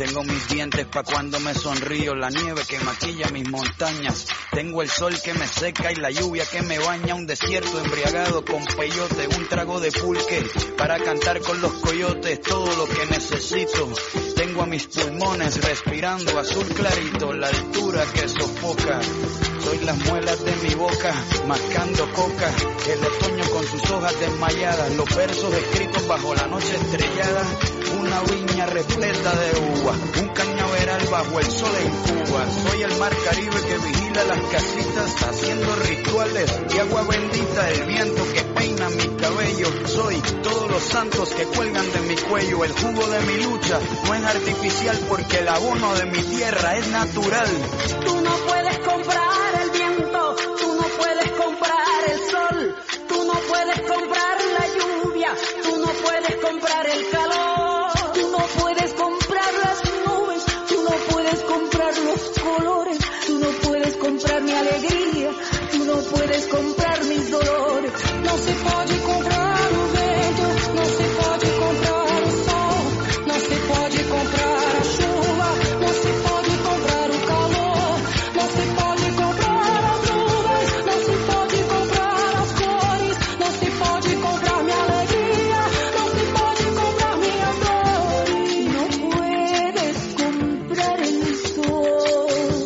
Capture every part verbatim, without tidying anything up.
Tengo mis dientes pa' cuando me sonrío, la nieve que maquilla mis montañas. Tengo el sol que me seca y la lluvia que me baña. Un desierto embriagado con peyote, un trago de pulque para cantar con los coyotes. Todo lo que necesito. Tengo a mis pulmones respirando azul clarito, la altura que sofoca. Soy las muelas de mi boca, mascando coca. El otoño con sus hojas desmayadas, los versos escritos bajo la noche estrellada. Una viña repleta de uva, un cañaveral bajo el sol en Cuba. Soy el mar Caribe que vigila las casitas, haciendo rituales y agua bendita. El viento que peina mi cabello. Soy todos los santos que cuelgan de mi cuello. El jugo de mi lucha no es artificial, porque el abono de mi tierra es natural. Tú no puedes comprar el viento, tú no puedes comprar el sol, tú no puedes comprar la lluvia, tú no puedes comprar el calor, tú no puedes comprar las nubes, tú no puedes comprar los colores, tú no puedes comprar mi alegría, tú no puedes comprar mis dolores. No se puede comprar o vento, no se puede comprar o sol, no se puede comprar a chuva, no se pode comprar o calor, não se pode comprar as nuvens, não se pode comprar as cores, não se pode comprar minha alegria, não se pode comprar minhas dores. Não puedes comprar el sol,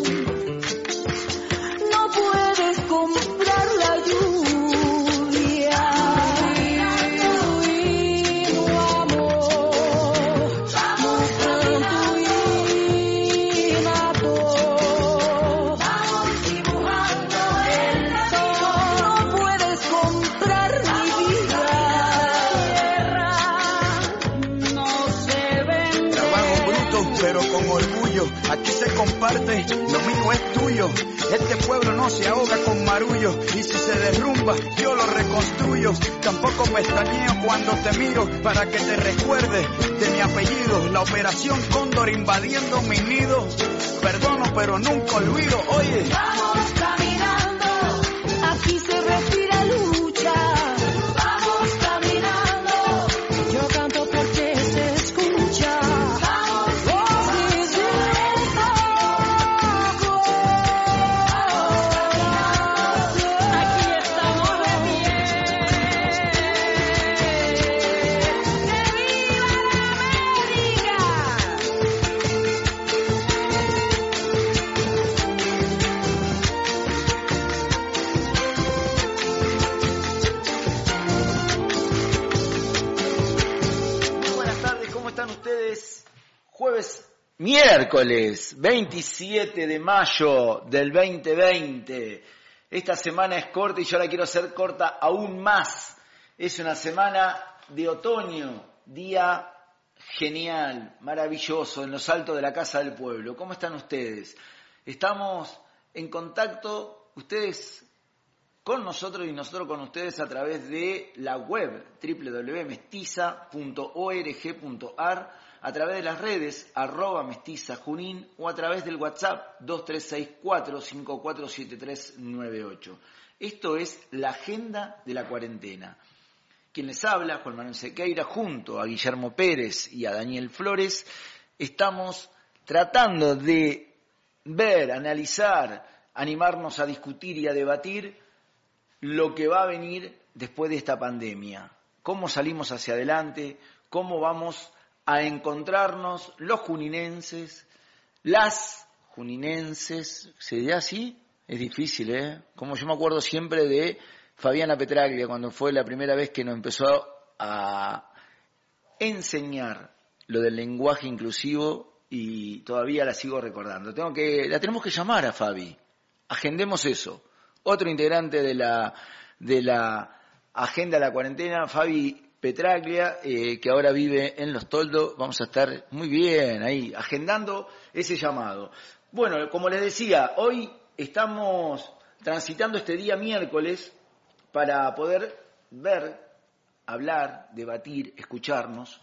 não puedes comprar la lluvia, y no amor, no canto y nado. Vamos dibujando el sol. No puedes comprar mi vida. Tierra no se vende. Trabajo bruto, pero con orgullo. Aquí se comparte, lo mío es tuyo. Este pueblo no se ahoga con marullo. Y si se derrumba, yo lo reconstruyo. Tampoco pestañeo cuando te miro, para que te recuerde de mi apellido. La operación Cóndor invadiendo mi nido. Perdono, pero nunca olvido. Oye, Vamos caminando, aquí se respira lucha. Vamos caminando, yo canto porque se escucha. Vamos aquí estamos de pie. ¡Que viva la América! Muy buenas tardes, ¿cómo están ustedes? Jueves, miércoles veintisiete de mayo del veinte veinte. Esta semana es corta y yo la quiero hacer corta aún más. Es una semana de otoño, día genial, maravilloso, en los altos de la Casa del Pueblo. ¿Cómo están ustedes? Estamos en contacto, ustedes con nosotros y nosotros con ustedes a través de la web doble u doble u doble u punto mestiza punto org punto ar, a través de las redes arroba mestiza junín o a través del WhatsApp dos tres seis cuatro cinco cuatro siete tres nueve ocho. Esto es la agenda de la cuarentena. Quien les habla, Juan Manuel Sequeira, junto a Guillermo Pérez y a Daniel Flores, estamos tratando de ver, analizar, animarnos a discutir y a debatir lo que va a venir después de esta pandemia. Cómo salimos hacia adelante, cómo vamos a encontrarnos los juninenses, las juninenses, ¿se dirá así? Es difícil, ¿eh? Como yo me acuerdo siempre de Fabiana Petraglia, cuando fue la primera vez que nos empezó a enseñar lo del lenguaje inclusivo y todavía la sigo recordando. Tengo que, la tenemos que llamar a Fabi, agendemos eso. Otro integrante de la, de la agenda de la cuarentena, Fabi Petraglia, eh, que ahora vive en Los Toldos. Vamos a estar muy bien ahí, agendando ese llamado. Bueno, como les decía, hoy estamos transitando este día miércoles para poder ver, hablar, debatir, escucharnos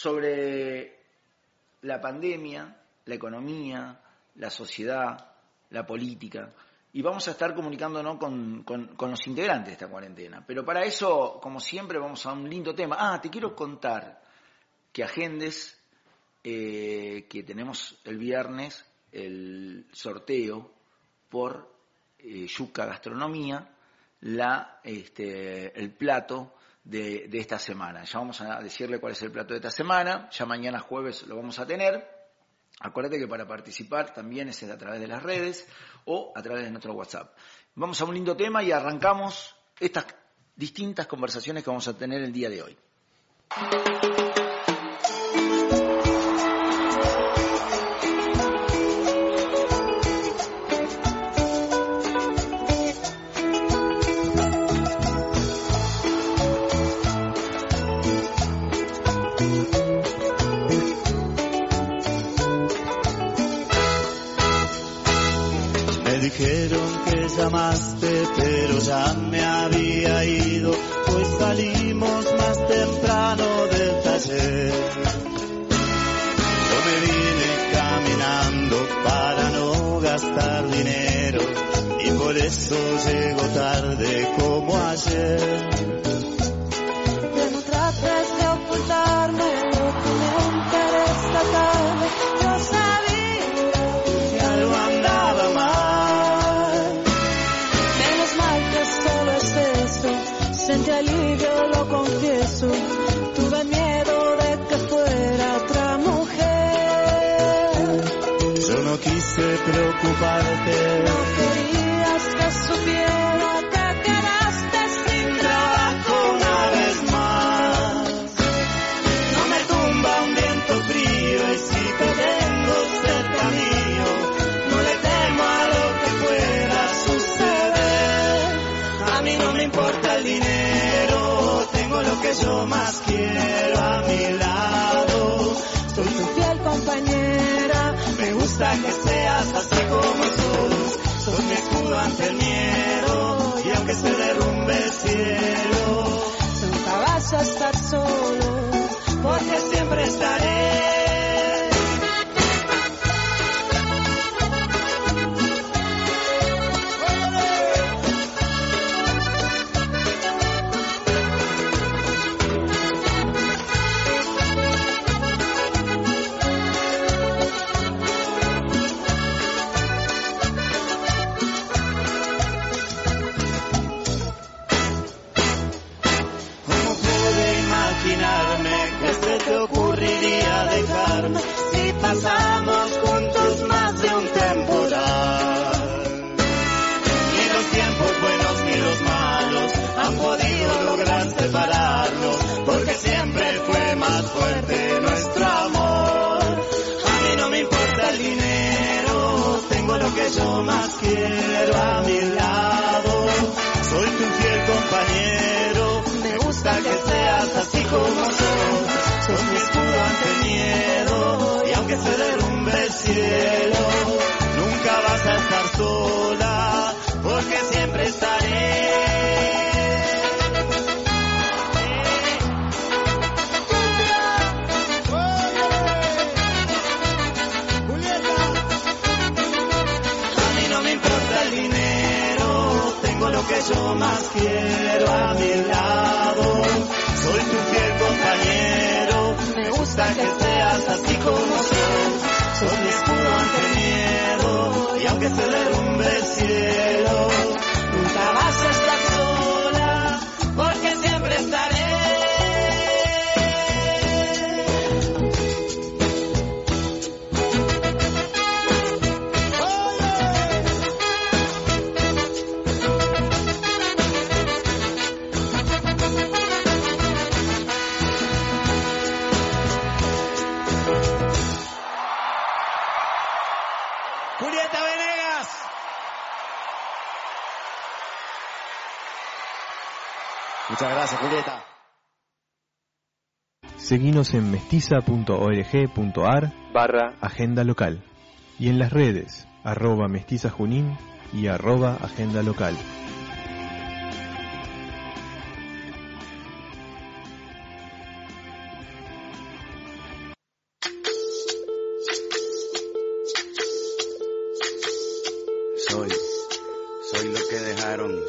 sobre la pandemia, la economía, la sociedad, la política. Y vamos a estar comunicándonos con, con, con los integrantes de esta cuarentena. Pero para eso, como siempre, vamos a un lindo tema. Ah, te quiero contar que agendes eh, que tenemos el viernes el sorteo por eh, Yuca Gastronomía, la, este, el plato de, de esta semana. Ya vamos a decirle cuál es el plato de esta semana, ya mañana jueves lo vamos a tener. Acuérdate que para participar también es a través de las redes o a través de nuestro WhatsApp. Vamos a un lindo tema y arrancamos estas distintas conversaciones que vamos a tener el día de hoy. Dijeron que llamaste, pero ya me había ido, pues salimos más temprano del taller. Yo me vine caminando para no gastar dinero, y por eso llego tarde como ayer. Ya no trates de ocultarme lo que me interesa tarde. Yo sabía que algo andaba mal. Sentí alivio, lo confieso. Tuve miedo de que fuera otra mujer. Yo no quise preocuparte. No querías que supiera que quedaste sin trabajo una vez más. No me tumba un viento frío, y si te tengo cerca mío, no le temo a lo que pueda suceder. A mí no me importa el dinero, tengo lo que yo más quiero a mi lado. Soy tu fiel compañera, me gusta que seas así como sos. Sos mi escudo ante el miedo, y aunque se derrumbe el cielo, nunca vas a estar solo, porque siempre estaré. Si pasamos juntos más de un temporal, ni los tiempos buenos ni los malos han podido lograr separarnos, porque siempre fue más fuerte nuestro amor. A mí no me importa el dinero, tengo lo que yo más quiero a mi lado. Soy tu fiel compañero, me gusta que seas así como sos. Sos mi escudo ante el miedo, y aunque se derrumbe el cielo, nunca vas a estar sola, porque siempre estaré. A mí no me importa el dinero, tengo lo que yo más quiero a mi lado. Soy tu fiel compañero, me gusta que seas así como sos. Sos mi escudo ante el miedo, y aunque se derrumbe el cielo, nunca vas a estar sola, porque siempre estaré. Julieta Venegas. Muchas gracias, Julieta. Seguinos en mestiza punto org punto ar barra agenda local y en las redes arroba mestiza junín y arroba agenda local. Soy, soy lo que dejaron, soy toda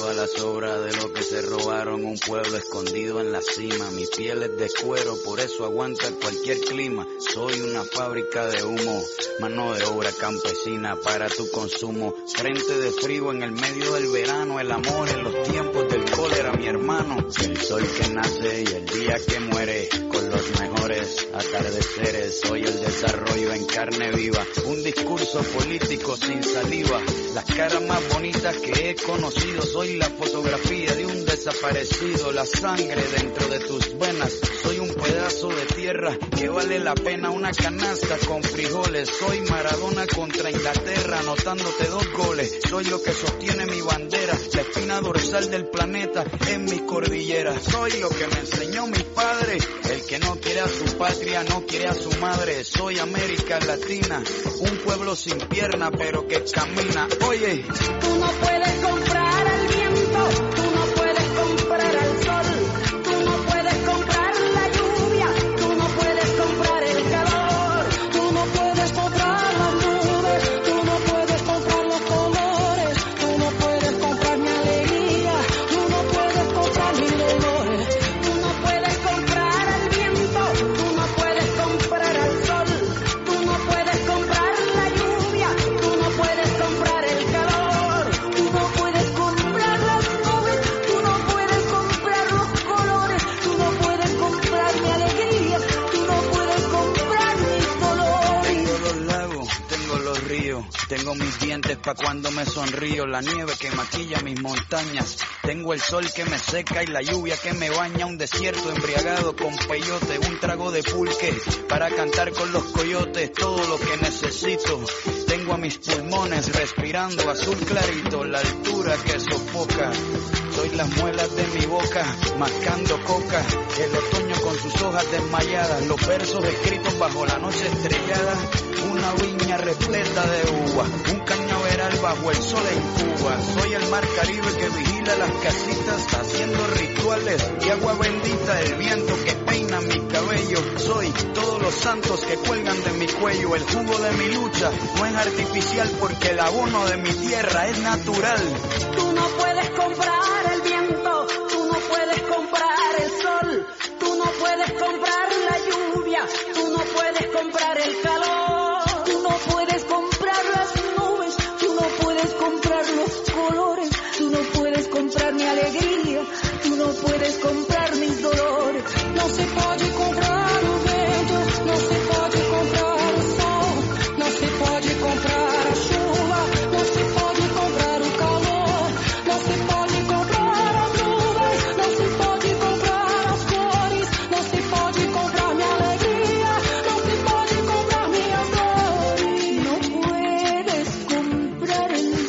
todas las obras de lo que se robaron, un pueblo escondido en la cima. Mi piel es de cuero, por eso aguanta cualquier clima. Soy una fábrica de humo, mano de obra campesina para tu consumo. Frente de frío en el medio del verano, el amor en los tiempos del cólera, mi hermano. El sol que nace y el día que muere, con los mejores atardeceres. Soy el desarrollo en carne viva, un discurso político sin saliva. Las caras más bonitas que he conocido, soy la fotografía de un desaparecido. La sangre dentro de tus venas, soy un pedazo de tierra que vale la pena una canasta con frijoles. Soy Maradona contra Inglaterra, anotándote dos goles. Soy lo que sostiene mi bandera, la espina dorsal del planeta en mis cordilleras. Soy lo que me enseñó mi padre, el que no quiere a su patria, no quiere a su madre. Soy América Latina, un pueblo sin pierna pero que camina. Oye, tú no puedes comprar al viento, tú no puedes comprar al sol, tú no puedes comprar la lluvia, tú no puedes comprar el calor, tú no puedes comprar las nubes, tú no puedes comprar los colores, tú no puedes comprar mi alegría, tú no puedes comprar mis dolores, tú no puedes comprar al viento, tú no puedes comprar al sol, tú no puedes comprar la lluvia, tú no puedes comprar el calor, tú no puedes comprar las nubes, tú no puedes comprar los colores, tú no puedes comprar mi alegría, tú no puedes comprar mis dolores. tengo los lagos, tengo los ríos, tengo mis dientes pa' cuando me sonrío, la nieve que maquilla mis montañas, tengo el sol que me seca y la lluvia que me baña, un desierto embriagado con peyote, un trago de pulque para cantar con los coyotes, todo lo que necesito. Tengo a mis pulmones respirando azul clarito, la altura que sofoca. Soy las muelas de mi boca, mascando coca, el otoño con sus hojas desmayadas, los versos escritos bajo la noche estrellada, una viña repleta de uva, un cañaveral bajo el sol en Cuba. Soy el mar Caribe que vigila las casitas, haciendo rituales y agua bendita, el viento que peina mi cabello. Soy todos los santos que cuelgan de mi cuello, el jugo de mi lucha no es artificial porque el abono de mi tierra es natural. Tú no puedes comprar el viento, tú no puedes comprar el sol, tú no puedes comprar la lluvia, tú no puedes comprar el calor, tú no puedes comprar las nubes, tú no puedes comprar los colores, tú no puedes comprar mi alegría, tú no puedes comprar mis dolores. No se puede comprar o vento, no se pode comprar o sol, não se pode comprar a chuva, não se pode comprar o calor, não se pode comprar as nuvens, não se pode comprar as cores, não se pode comprar minha alegria, não se pode comprar minhas dores. Não puedes comprar el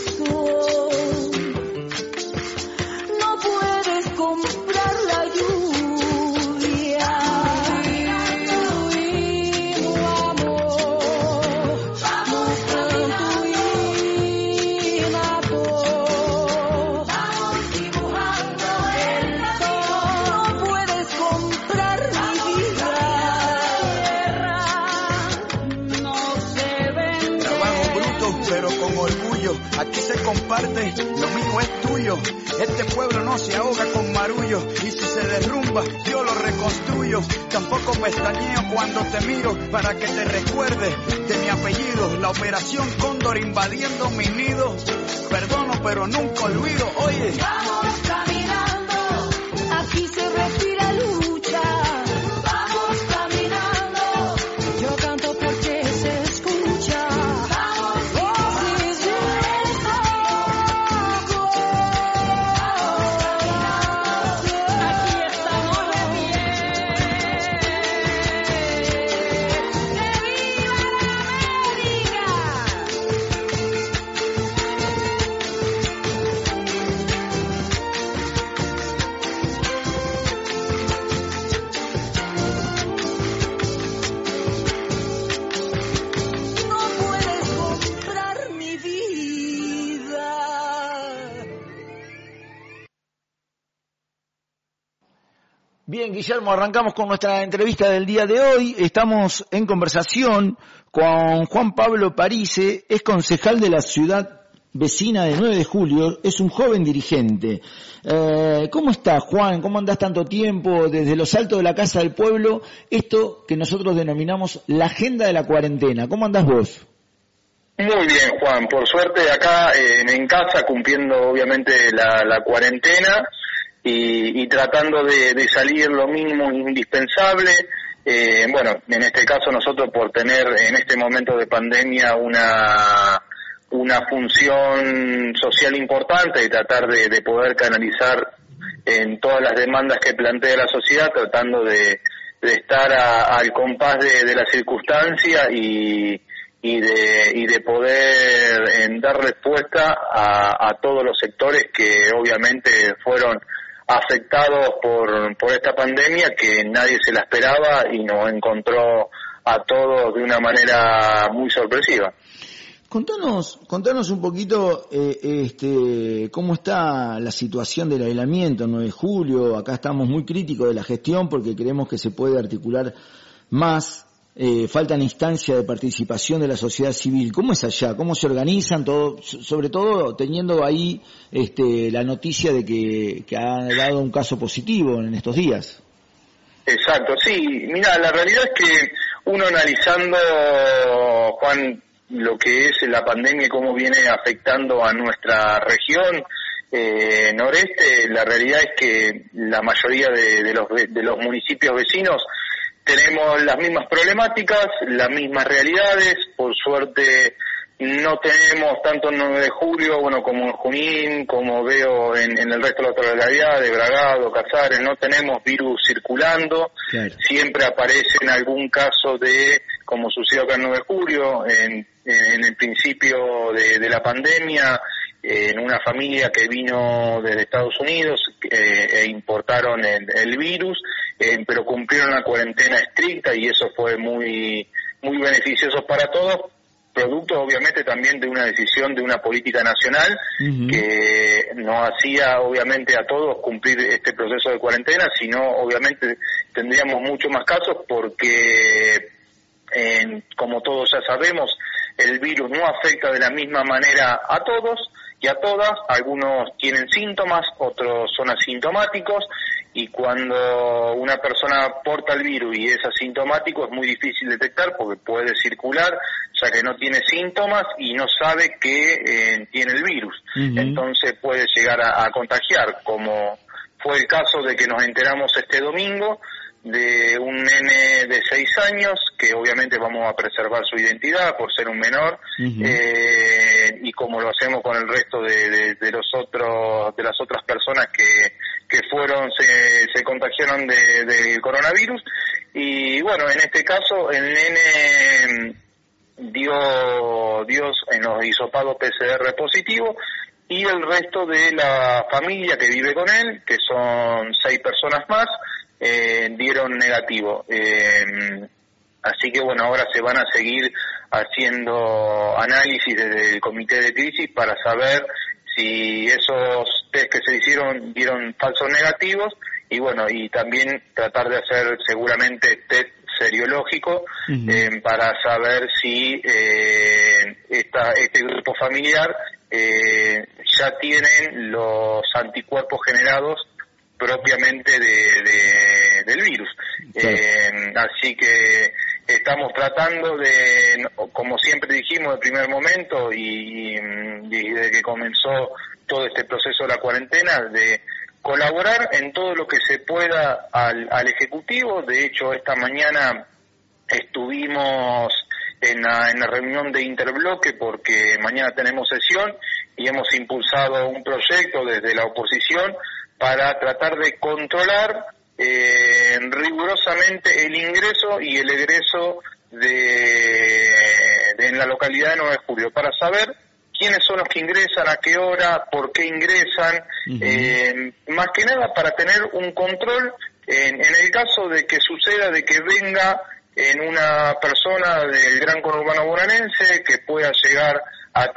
sol, no puedes comprar la lluvia. Aquí se comparte, lo mío es tuyo. Este pueblo no se ahoga con marullo, y si se derrumba yo lo reconstruyo. Tampoco pestañeo cuando te miro para que te recuerdes de mi apellido. La operación Cóndor invadiendo mi nido. Perdono pero nunca olvido. Oye, Vamos caminando, aquí se respira lucha. Vamos caminando, yo canto porque se escucha. Vamos, voces de desahogo. Aquí estamos de pie. ¡Que viva la América! Bien, Guillermo, arrancamos con nuestra entrevista del día de hoy. Estamos en conversación con Juan Pablo Parise, es concejal de la ciudad vecina de nueve de julio, es un joven dirigente. Eh, ¿Cómo estás, Juan? ¿Cómo andás tanto tiempo desde los altos de la Casa del Pueblo? Esto que nosotros denominamos la agenda de la cuarentena. ¿Cómo andás vos? Muy bien, Juan. Por suerte acá eh, en casa, cumpliendo obviamente la, la cuarentena y, y tratando de, de salir lo mínimo indispensable. Eh, bueno, en este caso nosotros por tener en este momento de pandemia una una función social importante y tratar de, de poder canalizar en todas las demandas que plantea la sociedad, tratando de, de estar a, al compás de, de la circunstancia y, y de y de poder en dar respuesta a, a todos los sectores que obviamente fueron afectados por por esta pandemia, que nadie se la esperaba y nos encontró a todos de una manera muy sorpresiva. Contanos, contanos un poquito eh, este, cómo está la situación del aislamiento en nueve de julio. Acá estamos muy críticos de la gestión porque creemos que se puede articular más. Eh, faltan instancias de participación de la sociedad civil. ¿Cómo es allá? ¿Cómo se organizan? Todo, sobre todo teniendo ahí este, la noticia de que, que ha dado un caso positivo en estos días. Exacto, sí. Mira, la realidad es que uno analizando, Juan, lo que es la pandemia y cómo viene afectando a nuestra región eh, noreste, la realidad es que la mayoría de, de los de los municipios vecinos tenemos las mismas problemáticas, las mismas realidades. Por suerte no tenemos tanto en nueve de julio, bueno, como en Junín, como veo en, en el resto de la localidad, de Bragado, Casares, no tenemos virus circulando. Claro. Siempre aparece en algún caso de, como sucedió acá en nueve de julio, en, en el principio de, de la pandemia, en una familia que vino desde Estados Unidos eh, e importaron el, el virus, eh, pero cumplieron una cuarentena estricta y eso fue muy muy beneficioso para todos, producto obviamente también de una decisión de una política nacional uh-huh. que nos hacía obviamente a todos cumplir este proceso de cuarentena, sino obviamente tendríamos mucho más casos porque, eh, como todos ya sabemos, el virus no afecta de la misma manera a todos y a todas. Algunos tienen síntomas, otros son asintomáticos, y cuando una persona porta el virus y es asintomático es muy difícil detectar porque puede circular ya que no tiene síntomas y no sabe que eh, tiene el virus. Uh-huh. Entonces puede llegar a, a contagiar, como fue el caso de que nos enteramos este domingo de un nene de seis años, que obviamente vamos a preservar su identidad por ser un menor, uh-huh. eh, y como lo hacemos con el resto de, de, de los otros, de las otras personas que, que fueron, se, se contagiaron de, del coronavirus. Y bueno, en este caso el nene dio, dio en los hisopados P C R positivo, y el resto de la familia que vive con él, que son seis personas más, Eh, dieron negativo. Eh, así que bueno, ahora se van a seguir haciendo análisis desde el comité de crisis para saber si esos test que se hicieron dieron falsos negativos, y bueno, y también tratar de hacer seguramente test seriológico uh-huh. eh, para saber si eh, esta, este grupo familiar eh, ya tienen los anticuerpos generados propiamente de, de del virus. Sí. Eh, así que estamos tratando de, como siempre dijimos de primer momento y, y desde que comenzó todo este proceso de la cuarentena, de colaborar en todo lo que se pueda al, al Ejecutivo. De hecho, esta mañana estuvimos en la, en la reunión de Interbloque porque mañana tenemos sesión y hemos impulsado un proyecto desde la oposición para tratar de controlar eh, rigurosamente el ingreso y el egreso de, de en la localidad de nueve de julio, para saber quiénes son los que ingresan, a qué hora, por qué ingresan, uh-huh. eh, más que nada para tener un control en, en el caso de que suceda de que venga en una persona del gran conurbano bonaerense que pueda llegar a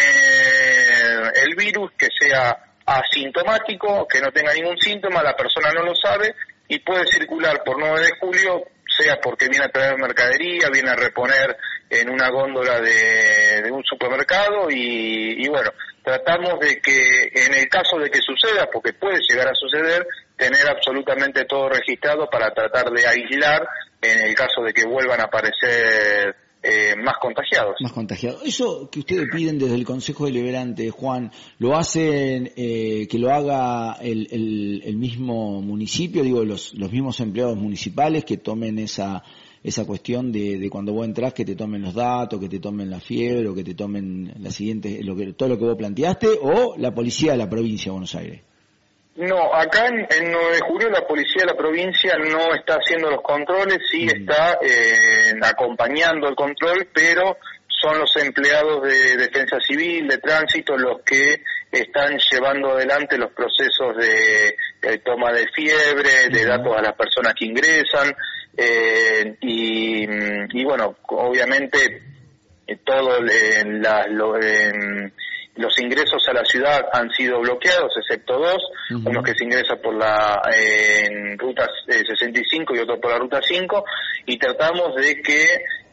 tener el virus, que sea asintomático, que no tenga ningún síntoma, la persona no lo sabe y puede circular por nueve de julio, sea porque viene a traer mercadería, viene a reponer en una góndola de, de un supermercado y, y bueno, tratamos de que en el caso de que suceda, porque puede llegar a suceder, tener absolutamente todo registrado para tratar de aislar en el caso de que vuelvan a aparecer eh, más contagiados. Más contagiados. Eso que ustedes piden desde el Consejo Deliberante, Juan, ¿lo hacen eh, que lo haga el, el, el mismo municipio, digo, los, los mismos empleados municipales que tomen esa esa cuestión de, de cuando vos entrás que te tomen los datos, que te tomen la fiebre o que te tomen la siguiente, lo que, todo lo que vos planteaste, o la policía de la provincia de Buenos Aires? No, acá en, en nueve de julio la policía de la provincia no está haciendo los controles, sí mm. está eh, acompañando el control, pero son los empleados de defensa civil, de tránsito, los que están llevando adelante los procesos de, de toma de fiebre, de datos a las personas que ingresan, eh, y, y bueno, obviamente eh, todo eh, la, lo, eh, los ingresos a la ciudad han sido bloqueados, excepto dos, uh-huh. unos que se ingresan por la eh, en ruta eh, sesenta y cinco y otro por la ruta cinco, y tratamos de que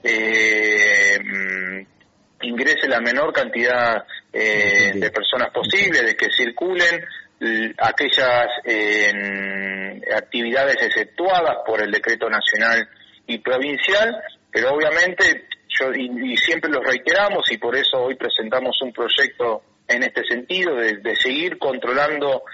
eh, ingrese la menor cantidad eh, de personas posible, de que circulen l- aquellas eh, actividades exceptuadas por el decreto nacional y provincial, pero obviamente yo y, y siempre lo reiteramos y por eso hoy presentamos un proyecto en este sentido de, de seguir controlando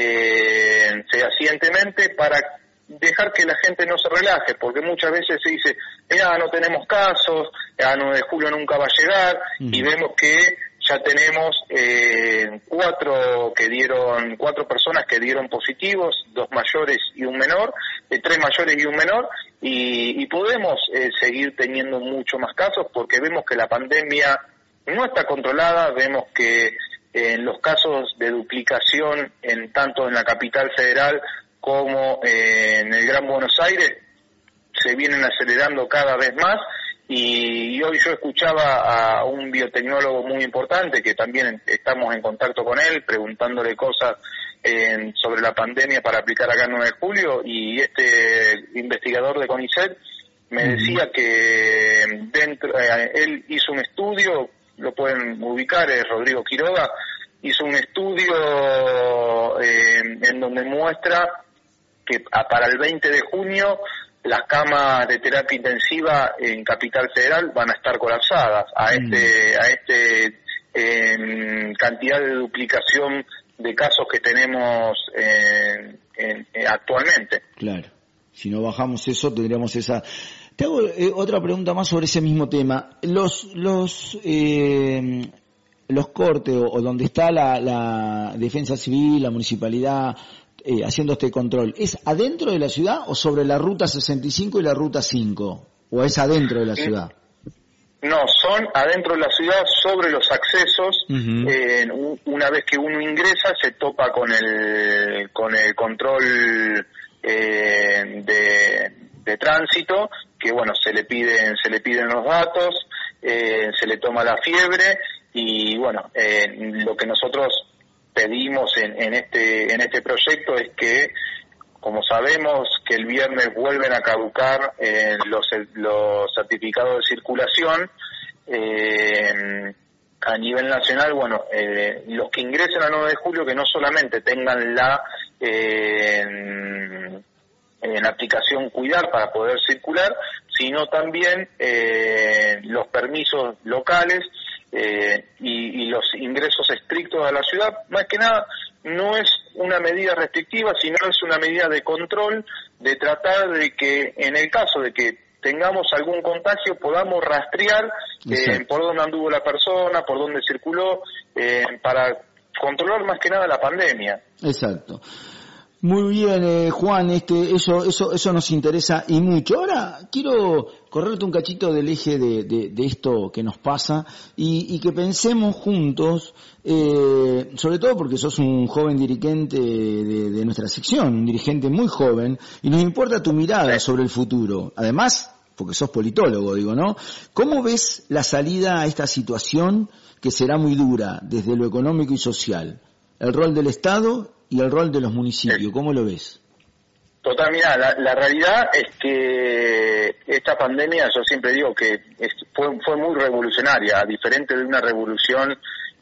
eh, fehacientemente para dejar que la gente no se relaje, porque muchas veces se dice, mira, no tenemos casos, a nueve de julio nunca va a llegar, uh-huh. y vemos que ya tenemos eh, cuatro que dieron, cuatro personas que dieron positivos, dos mayores y un menor, eh, tres mayores y un menor, y, y podemos eh, seguir teniendo mucho más casos porque vemos que la pandemia no está controlada, vemos que eh, en los casos de duplicación, en tanto en la capital federal como eh, en el Gran Buenos Aires, se vienen acelerando cada vez más, y, y hoy yo escuchaba a un biotecnólogo muy importante, que también estamos en contacto con él, preguntándole cosas eh, sobre la pandemia para aplicar acá en nueve de julio, y este investigador de CONICET me decía que dentro eh, él hizo un estudio, lo pueden ubicar, es Rodrigo Quiroga, hizo un estudio eh, en donde muestra que para el veinte de junio las camas de terapia intensiva en Capital Federal van a estar colapsadas a este a este eh, cantidad de duplicación de casos que tenemos eh, en, eh, actualmente. Claro, si no bajamos eso tendríamos esa. Te hago eh, otra pregunta más sobre ese mismo tema. Los los eh, los cortes o, o donde está la, la defensa civil, la municipalidad Eh, haciendo este control, ¿es adentro de la ciudad o sobre la ruta sesenta y cinco y la ruta cinco? ¿O es adentro de la ciudad? No, son adentro de la ciudad, sobre los accesos. Uh-huh. Eh, una vez que uno ingresa se topa con el con el control eh, de, de tránsito, que bueno, se le piden se le piden los datos, eh, se le toma la fiebre y bueno, eh, lo que nosotros pedimos en, en este en este proyecto es que, como sabemos que el viernes vuelven a caducar eh, los los certificados de circulación eh, a nivel nacional, bueno, eh, los que ingresen a nueve de julio que no solamente tengan la eh, en, en la aplicación Cuidar para poder circular, sino también eh, los permisos locales Eh, y, y los ingresos estrictos a la ciudad. Más que nada no es una medida restrictiva, sino es una medida de control, de tratar de que en el caso de que tengamos algún contagio podamos rastrear eh, por dónde anduvo la persona, por dónde circuló, eh, para controlar más que nada la pandemia. Exacto. Muy bien, eh, Juan, este, eso, eso, eso nos interesa y mucho. Ahora quiero correrte un cachito del eje de, de, de esto que nos pasa y, y que pensemos juntos, eh, sobre todo porque sos un joven dirigente de, de nuestra sección, un dirigente muy joven, y nos importa tu mirada sobre el futuro. Además, porque sos politólogo, digo, ¿no? ¿Cómo ves la salida a esta situación que será muy dura desde lo económico y social? El rol del Estado y el rol de los municipios, ¿cómo lo ves? Total, mira, la, la realidad es que esta pandemia, yo siempre digo que es, fue, fue muy revolucionaria, diferente de una revolución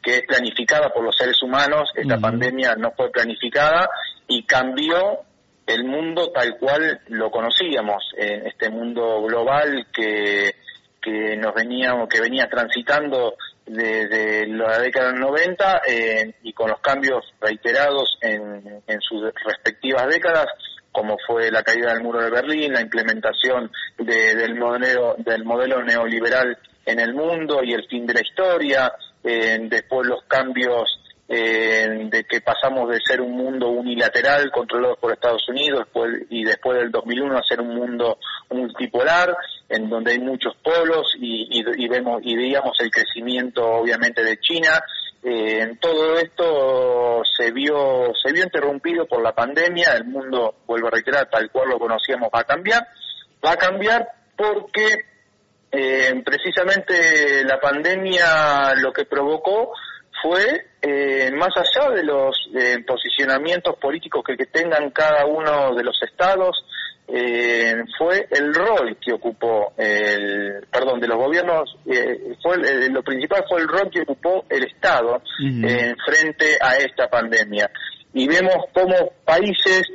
que es planificada por los seres humanos. Esta uh-huh. pandemia no fue planificada y cambió el mundo tal cual lo conocíamos, eh, este mundo global que que nos venía que venía transitando desde la década del noventa eh, y con los cambios reiterados en, en sus respectivas décadas, como fue la caída del muro de Berlín, la implementación de, del modelo del modelo neoliberal en el mundo y el fin de la historia, eh, después los cambios eh, de que pasamos de ser un mundo unilateral controlado por Estados Unidos después, y después del dos mil uno a ser un mundo multipolar, en donde hay muchos polos y, y, y vemos y veíamos el crecimiento obviamente de China. Eh, en todo esto se vio se vio interrumpido por la pandemia. El mundo, vuelvo a reiterar, tal cual lo conocíamos, va a cambiar, va a cambiar porque eh, precisamente la pandemia lo que provocó fue, eh, más allá de los eh, posicionamientos políticos que, que tengan cada uno de los estados, eh, fue el rol que ocupó, el perdón, de los gobiernos, eh, fue eh, lo principal fue el rol que ocupó el Estado uh-huh. eh, frente a esta pandemia. Y vemos cómo países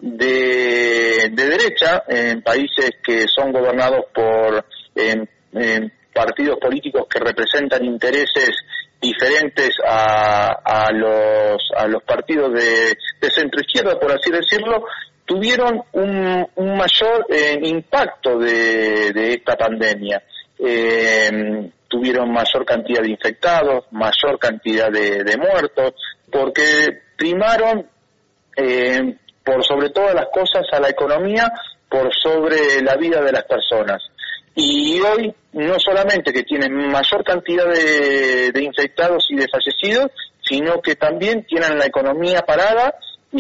de, de derecha, en países que son gobernados por eh, eh, partidos políticos que representan intereses diferentes a, a los a los partidos de, de centro izquierda, por así decirlo, tuvieron un, un mayor eh, impacto de, de esta pandemia. Eh, tuvieron mayor cantidad de infectados, mayor cantidad de, de muertos, porque primaron eh, por sobre todas las cosas a la economía, por sobre la vida de las personas. Y hoy no solamente que tienen mayor cantidad de, de infectados y de fallecidos, sino que también tienen la economía parada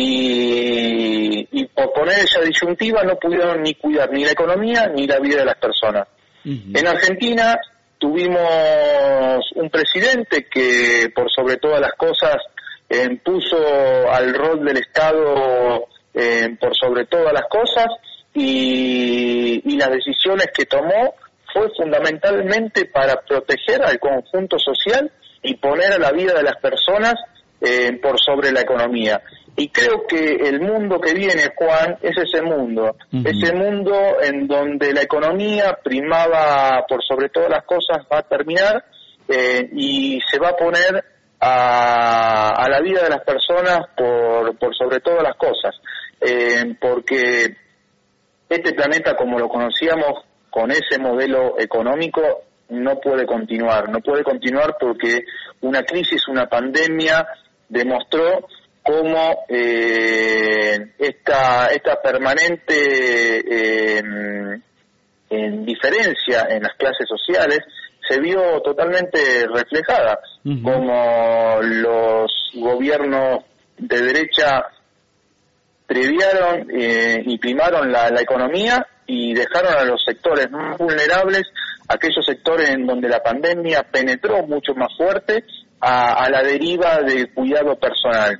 y, y por poner esa disyuntiva no pudieron ni cuidar ni la economía ni la vida de las personas. Uh-huh. En Argentina tuvimos un presidente que por sobre todas las cosas eh, puso al rol del Estado eh, por sobre todas las cosas. Y, y las decisiones que tomó fue fundamentalmente para proteger al conjunto social y poner a la vida de las personas eh, por sobre la economía. Y creo que el mundo que viene, Juan, es ese mundo, uh-huh. ese mundo en donde la economía primaba por sobre todas las cosas va a terminar eh, y se va a poner a, a la vida de las personas por, por sobre todas las cosas, eh, porque este planeta, como lo conocíamos, con ese modelo económico, no puede continuar. No puede continuar porque una crisis, una pandemia, demostró cómo eh, esta, esta permanente eh, en diferencia en las clases sociales se vio totalmente reflejada. Uh-huh. Como los gobiernos de derecha previaron eh, y primaron la, la economía y dejaron a los sectores más vulnerables, aquellos sectores en donde la pandemia penetró mucho más fuerte, a, a la deriva del cuidado personal.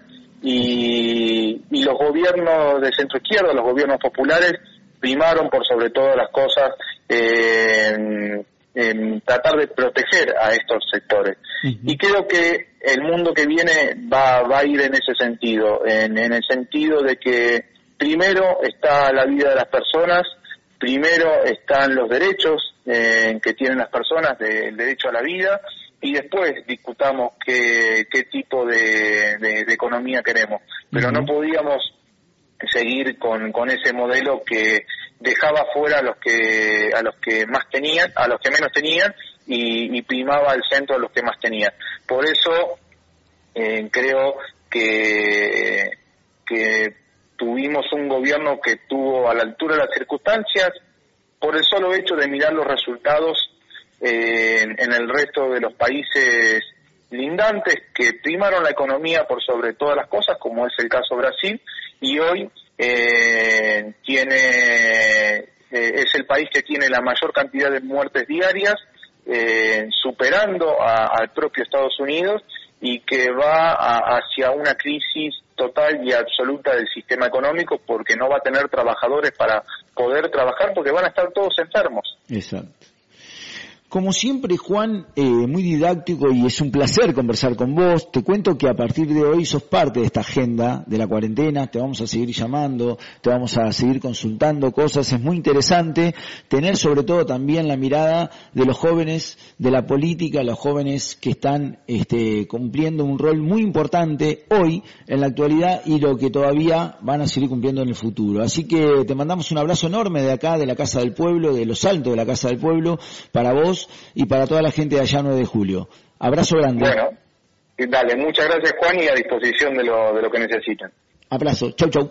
Y, y los gobiernos de centro izquierda, los gobiernos populares, primaron por sobre todas las cosas eh, en, en tratar de proteger a estos sectores. Uh-huh. Y creo que el mundo que viene va, va a ir en ese sentido, en, en el sentido de que primero está la vida de las personas, primero están los derechos eh, que tienen las personas, de, el derecho a la vida, y después discutamos qué, qué tipo de, de, de economía queremos. Pero uh-huh. no podíamos seguir con, con ese modelo que dejaba fuera a los que a los que más tenían, a los que menos tenían, y, y primaba al centro a los que más tenían. Por eso eh, creo que que tuvimos un gobierno que estuvo a la altura de las circunstancias por el solo hecho de mirar los resultados eh, en, en el resto de los países lindantes que primaron la economía por sobre todas las cosas, como es el caso Brasil, y hoy eh, tiene eh, es el país que tiene la mayor cantidad de muertes diarias, eh, superando a, al propio Estados Unidos, y que va a, hacia una crisis total y absoluta del sistema económico, porque no va a tener trabajadores para poder trabajar, porque van a estar todos enfermos. Exacto. Como siempre, Juan, eh, muy didáctico y es un placer conversar con vos. Te cuento que a partir de hoy sos parte de esta agenda de la cuarentena, te vamos a seguir llamando, te vamos a seguir consultando cosas. Es muy interesante tener sobre todo también la mirada de los jóvenes de la política, los jóvenes que están este, cumpliendo un rol muy importante hoy en la actualidad y lo que todavía van a seguir cumpliendo en el futuro. Así que te mandamos un abrazo enorme de acá, de la Casa del Pueblo, de los altos de la Casa del Pueblo, para vos y para toda la gente de allá nueve de julio. Abrazo grande. Bueno, dale, muchas gracias, Juan, y a disposición de lo, de lo que necesiten. Abrazo, chau chau.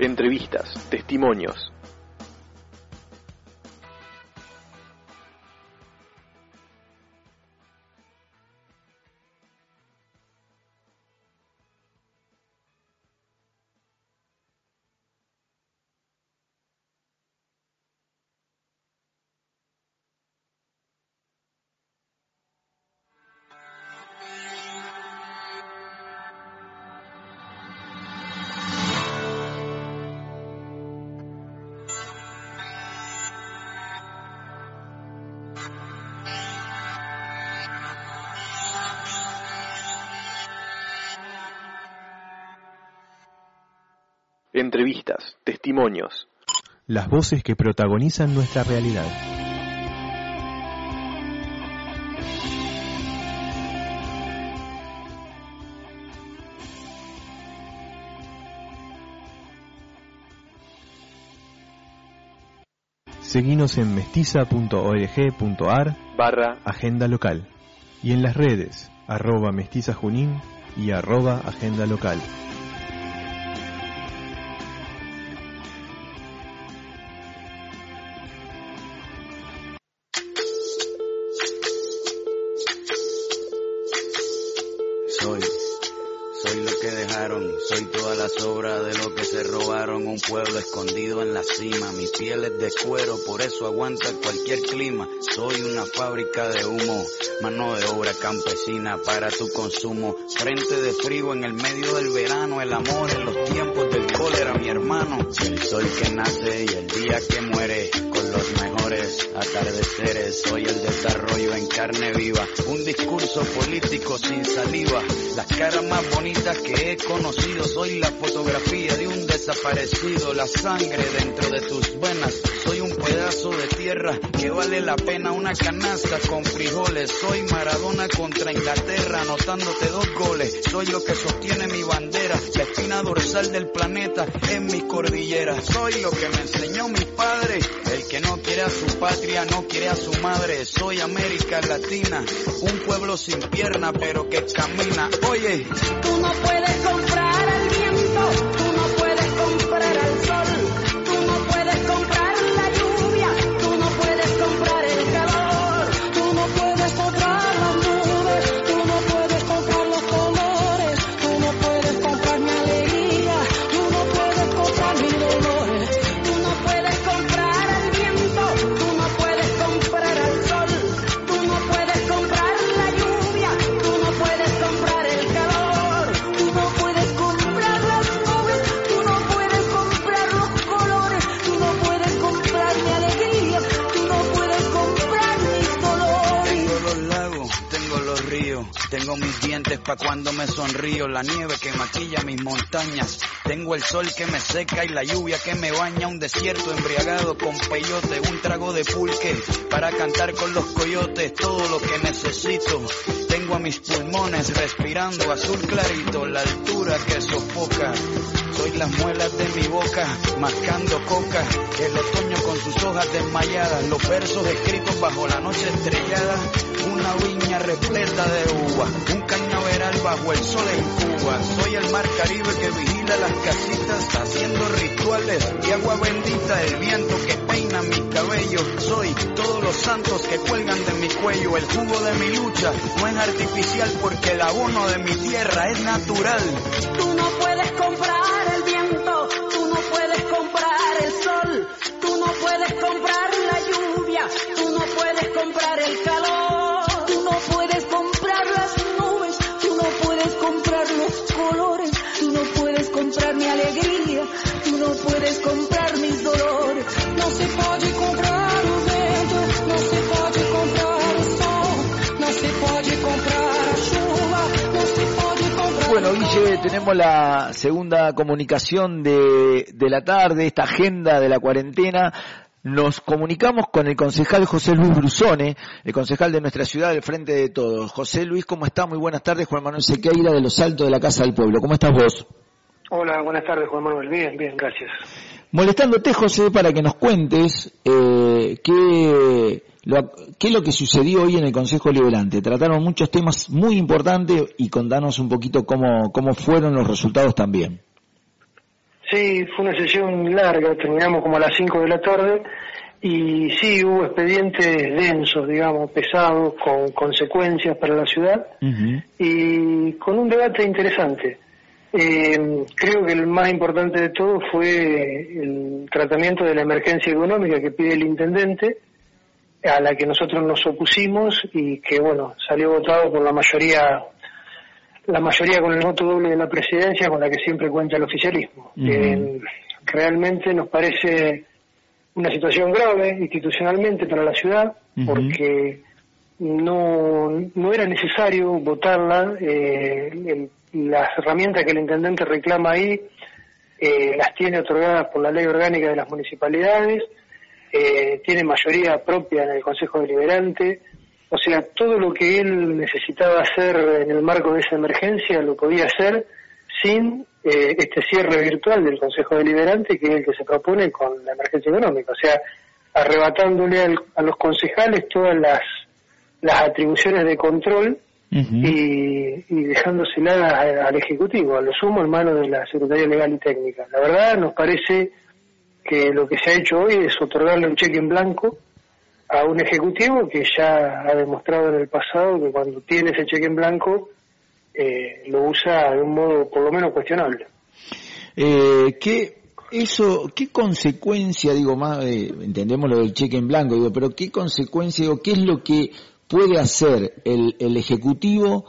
Entrevistas, testimonios. Entrevistas, testimonios. Las voces que protagonizan nuestra realidad. Seguinos en mestiza punto org punto ar barra agenda local y en las redes arroba mestizajunín y arroba agenda local. Soy, soy lo que dejaron, soy toda la sobra de lo que se robaron, un pueblo escondido en la cima, mi piel es de cuero, por eso aguanta cualquier clima, soy una fábrica de humo, mano de obra campesina para tu consumo, frente de frío en el medio del verano, el amor en los tiempos del cólera, mi hermano, el sol que nace y el día que muere, con los mejores atardeceres, soy el desarrollo en carne viva, un discurso político sin saliva, las caras más bonitas que he conocido, soy la fotografía de un desaparecido, la sangre dentro de tus venas, soy un pedazo de tierra que vale la pena una canasta con frijoles, soy Maradona contra Inglaterra, anotándote dos goles, soy lo que sostiene mi bandera, la espina dorsal del planeta en mi cordillera, soy lo que me enseñó mi padre, el que no quiere a su patria, no quiere a su madre, soy América Latina, un pueblo sin pierna pero que camina, oye. Tú no puedes comprar el viento, tú no puedes comprar el sol, tú no puedes comprar la lluvia, tú no puedes comprar el calor, tú no puedes comprar las nubes, tú no puedes comprar los colores, tú no puedes comprar mi alegría, tú no puedes comprar mis dolores, tú no puedes comprar el viento, tú no puedes comprar el sol, tú no puedes comprar la lluvia, tú no puedes comprar el calor, tú no puedes comprar las nubes, tú no puedes comprar los colores, tú no puedes comprar mi alegría, tú no puedes comprar mis dolores. Tengo los lagos, tengo los ríos, tengo mis dientes pa' cuando me sonrío, la nieve que maquilla mis montañas, tengo el sol que me seca y la lluvia que me baña, un desierto embriagado con peyote, un trago de pulque para cantar con los coyotes, todo lo que necesito, tengo a mis pulmones respirando azul clarito, la altura que sofoca, soy las muelas de mi boca, mascando coca, el otoño con sus hojas desmayadas, los versos escritos bajo la noche estrellada, una viña repleta de uva, un cañaveral bajo el sol en Cuba, soy el mar Caribe que vigila las casitas, haciendo rituales y agua bendita, el viento que peina mi cabello, soy todos los santos que cuelgan de mi cuello, el jugo de mi lucha no es artificial porque el abono de mi tierra es natural. Tú no puedes comprar el viento, tú no puedes comprar el sol, tú no puedes comprar la lluvia, tú no puedes comprar el calor, tú no puedes comprar las nubes, tú no puedes comprar los colores, tú no puedes comprar mi alegría, tú no puedes comprar mis dolores, no se puede comprar o vento, no se puede comprar o sol, no se puede comprar a chuva, no se puede comprar. Bueno, Guille, tenemos la segunda comunicación de, de la tarde, esta agenda de la cuarentena. Nos comunicamos con el concejal José Luis Brusone, el concejal de nuestra ciudad del Frente de Todos. José Luis, ¿cómo está? Muy buenas tardes. Juan Manuel Sequeira de Los Altos de la Casa del Pueblo. ¿Cómo estás vos? Hola, buenas tardes, Juan Manuel. Bien, bien, gracias. Molestándote, José, para que nos cuentes eh, qué, lo, qué es lo que sucedió hoy en el Consejo Liberante. Trataron muchos temas muy importantes y contanos un poquito cómo, cómo fueron los resultados también. Sí, fue una sesión larga, terminamos como a las cinco de la tarde y sí, hubo expedientes densos, digamos, pesados, con consecuencias para la ciudad uh-huh. y con un debate interesante. Eh, creo que el más importante de todo fue el tratamiento de la emergencia económica que pide el intendente, a la que nosotros nos opusimos y que, bueno, salió votado por la mayoría, la mayoría con el voto doble de la presidencia, con la que siempre cuenta el oficialismo. Uh-huh. Eh, realmente nos parece una situación grave institucionalmente para la ciudad, uh-huh. porque no, no era necesario votarla. Eh, el, las herramientas que el intendente reclama ahí eh, las tiene otorgadas por la Ley Orgánica de las Municipalidades, eh, tiene mayoría propia en el Consejo Deliberante, o sea, todo lo que él necesitaba hacer en el marco de esa emergencia lo podía hacer sin eh, este cierre virtual del Consejo Deliberante, que es el que se propone con la emergencia económica, o sea, arrebatándole al, a los concejales todas las, las atribuciones de control uh-huh. y, y dejándosela al Ejecutivo, a lo sumo en manos de la Secretaría Legal y Técnica. La verdad nos parece que lo que se ha hecho hoy es otorgarle un cheque en blanco a un Ejecutivo que ya ha demostrado en el pasado que cuando tiene ese cheque en blanco eh, lo usa de un modo por lo menos cuestionable. Eh, ¿qué, eso, ¿Qué consecuencia, digo, más eh, entendemos lo del cheque en blanco, digo, pero qué consecuencia, digo, qué es lo que puede hacer el, el Ejecutivo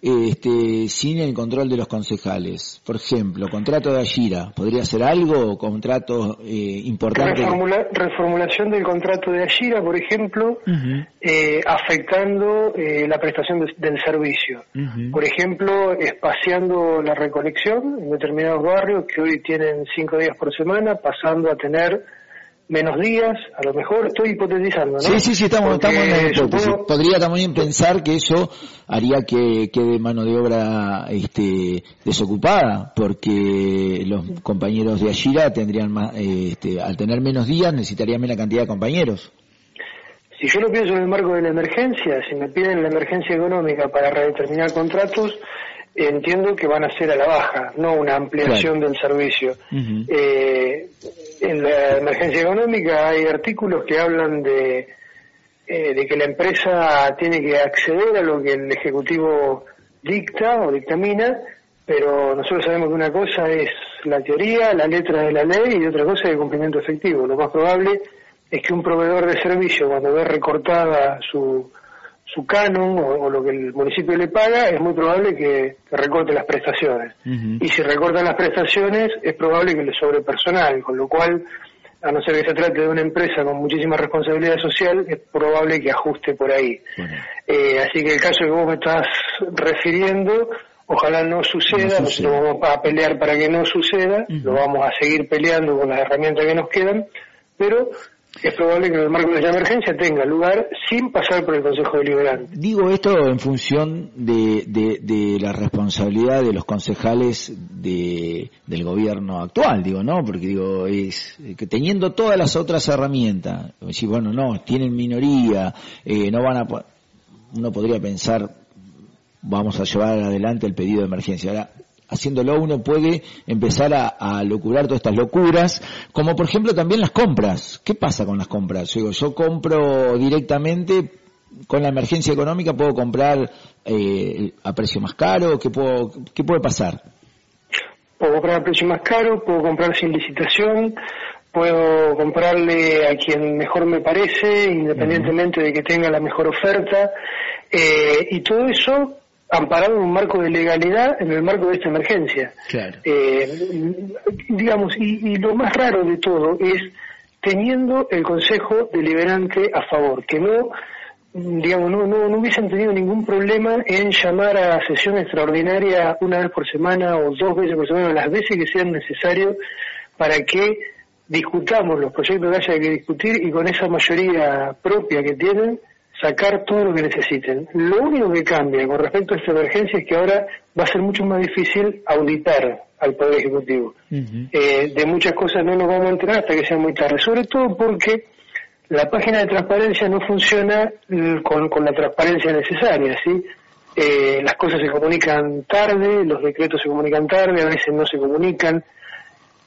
este, sin el control de los concejales? Por ejemplo, contrato de Ashira, ¿podría ser algo? ¿Contrato eh, importante? Reformula, reformulación del contrato de Ashira, por ejemplo, uh-huh. eh, afectando eh, la prestación de, del servicio. Uh-huh. Por ejemplo, espaciando la recolección en determinados barrios que hoy tienen cinco días por semana, pasando a tener menos días, a lo mejor estoy hipotetizando, ¿no? Sí, sí, sí, estamos, estamos en la hipótesis. Supongo... Podría también pensar que eso haría que quede mano de obra este, desocupada, porque los compañeros de Ashira tendrían más, este, al tener menos días necesitarían menos cantidad de compañeros. Si yo lo pienso en el marco de la emergencia, si me piden la emergencia económica para redeterminar contratos, entiendo que van a ser a la baja, no una ampliación claro. del servicio. Uh-huh. Eh, en la emergencia económica hay artículos que hablan de, eh, de que la empresa tiene que acceder a lo que el Ejecutivo dicta o dictamina, pero nosotros sabemos que una cosa es la teoría, la letra de la ley, y otra cosa es el cumplimiento efectivo. Lo más probable es que un proveedor de servicio, cuando ve recortada su su canon o, o lo que el municipio le paga, es muy probable que, que recorte las prestaciones. Uh-huh. Y si recortan las prestaciones, es probable que le sobre personal, con lo cual, a no ser que se trate de una empresa con muchísima responsabilidad social, es probable que ajuste por ahí. Uh-huh. Eh, así que el caso que vos me estás refiriendo, ojalá no suceda, no nosotros vamos a pelear para que no suceda, uh-huh. lo vamos a seguir peleando con las herramientas que nos quedan, pero es probable que en el marco de la emergencia tenga lugar sin pasar por el Consejo Deliberante. Digo esto en función de, de, de la responsabilidad de los concejales de, del gobierno actual, digo, ¿no? Porque digo, es que teniendo todas las otras herramientas, decir, bueno, no, tienen minoría, eh, no van a... Uno podría pensar, vamos a llevar adelante el pedido de emergencia. Ahora, haciéndolo uno puede empezar a, a locurar todas estas locuras, como por ejemplo también las compras. ¿Qué pasa con las compras? Yo, digo, yo compro directamente con la emergencia económica, puedo comprar eh, a precio más caro. ¿Qué, puedo, ¿Qué puede pasar? Puedo comprar a precio más caro, puedo comprar sin licitación, puedo comprarle a quien mejor me parece, independientemente uh-huh. de que tenga la mejor oferta, eh, y todo eso amparado en un marco de legalidad, en el marco de esta emergencia. Claro. Eh, digamos, y, y lo más raro de todo es teniendo el Consejo Deliberante a favor, que no, digamos, no, no, no hubiesen tenido ningún problema en llamar a sesión extraordinaria una vez por semana o dos veces por semana, las veces que sean necesarios, para que discutamos los proyectos que haya que discutir y con esa mayoría propia que tienen, sacar todo lo que necesiten. Lo único que cambia con respecto a esta emergencia es que ahora va a ser mucho más difícil auditar al Poder Ejecutivo. Uh-huh. Eh, de muchas cosas no nos vamos a enterar hasta que sea muy tarde, sobre todo porque la página de transparencia no funciona con, con la transparencia necesaria, ¿sí? Eh, las cosas se comunican tarde, los decretos se comunican tarde, a veces no se comunican.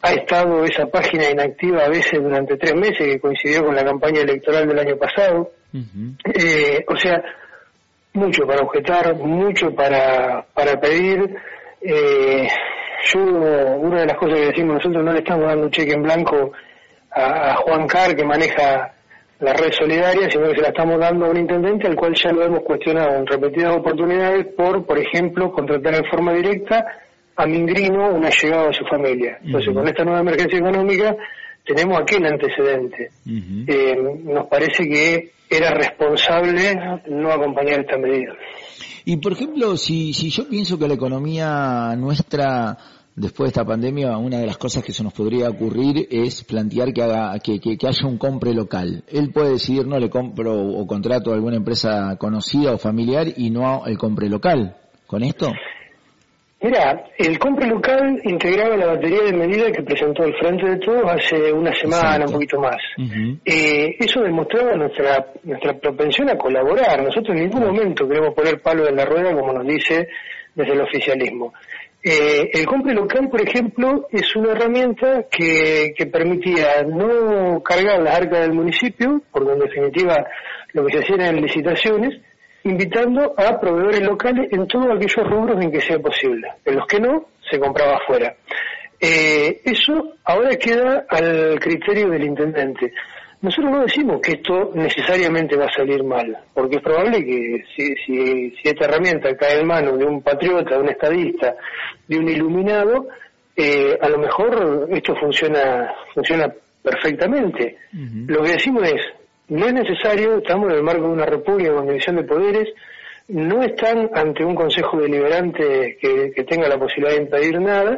ha estado esa página inactiva a veces durante tres meses, que coincidió con la campaña electoral del año pasado. Uh-huh. Eh, o sea, mucho para objetar, mucho para, para pedir. Eh, yo, una de las cosas que decimos nosotros, no le estamos dando un cheque en blanco a, a Juan Carr, que maneja la red solidaria, sino que se la estamos dando a un intendente al cual ya lo hemos cuestionado en repetidas oportunidades por, por ejemplo, contratar en forma directa a Mingrino, un allegado de su familia. Entonces, uh-huh. con esta nueva emergencia económica tenemos aquel antecedente. Uh-huh. Eh, nos parece que era responsable no acompañar esta medida. Y, por ejemplo, si, si yo pienso que la economía nuestra, después de esta pandemia, una de las cosas que se nos podría ocurrir es plantear que haga que, que, que haya un compre local. Él puede decidir, no le compro o contrato a alguna empresa conocida o familiar y no el compre local. ¿Con esto? Mira, el compre local integraba la batería de medidas que presentó el Frente de Todos hace una semana, Exacto. un poquito más. Uh-huh. Eh, eso demostraba nuestra nuestra propensión a colaborar. Nosotros en ningún momento queremos poner palo en la rueda, como nos dice desde el oficialismo. Eh, el compre local, por ejemplo, es una herramienta que, que permitía no cargar las arcas del municipio, porque en definitiva lo que se hacía eran licitaciones, invitando a proveedores locales en todos aquellos rubros en que sea posible. En los que no, se compraba afuera. Eh, eso ahora queda al criterio del intendente. Nosotros no decimos que esto necesariamente va a salir mal, porque es probable que si, si, si esta herramienta cae en manos de un patriota, de un estadista, de un iluminado, eh, a lo mejor esto funciona funciona perfectamente. Uh-huh. Lo que decimos es, no es necesario, estamos en el marco de una república con división de poderes, no están ante un consejo deliberante que, que tenga la posibilidad de impedir nada,